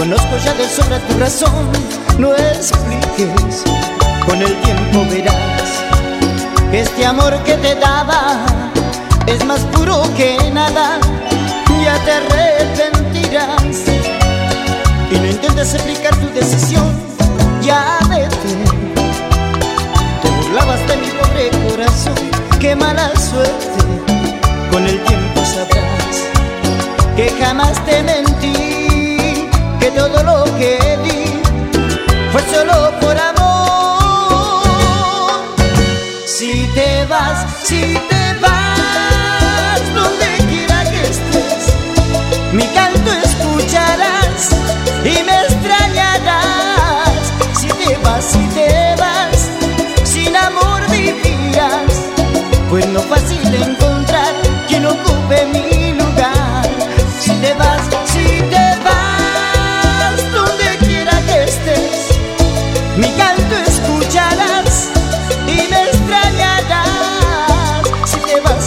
Conozco ya de sobra tu razón, no expliques, con el tiempo verás que este amor que te daba es más puro que nada. Ya te arrepentirás y no intentes explicar tu decisión. Ya vete, te burlabas de mi pobre corazón. Qué mala suerte, con el tiempo sabrás que jamás te mentí, que todo lo que di fue solo por amor. Si te vas, donde quiera que estés, mi canto escucharás y me extrañarás. Si te vas, sin amor vivirás, pues no fácil encontrar quien ocupe mi lugar. Si te vas, donde quiera que estés, mi canto escucharás y me extrañarás. Si te vas,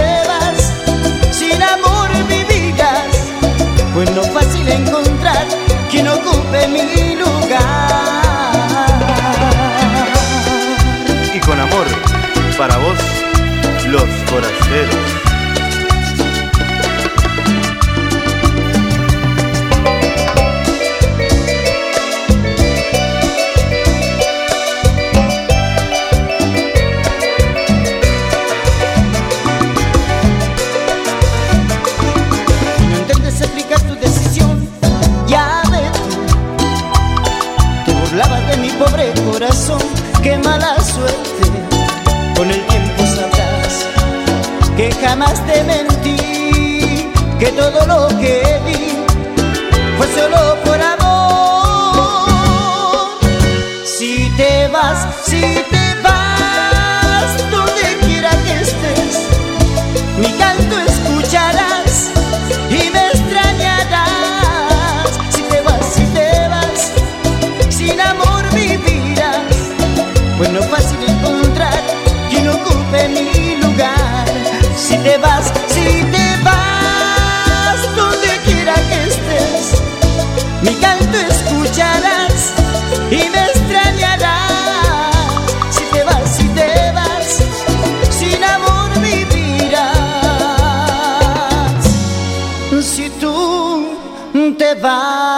sin amor vivirás, pues no fácil encontrar quien ocupe mi lugar. Y con amor para vos, Los Forasteros. De mi pobre corazón, qué mala suerte, con el tiempo sabrás que jamás te mentí, que todo lo que di fue solo por amor. Si te vas, donde quiera que estés, mi canto escucharás y me extrañarás. Si te vas, sin amor vivirás, pues no es fácil encontrar quien ocupe mi lugar. Si te vas, donde quiera que estés, mi canto escucharás y me extrañarás. Si te vas, sin amor vivirás. Si tú te vas,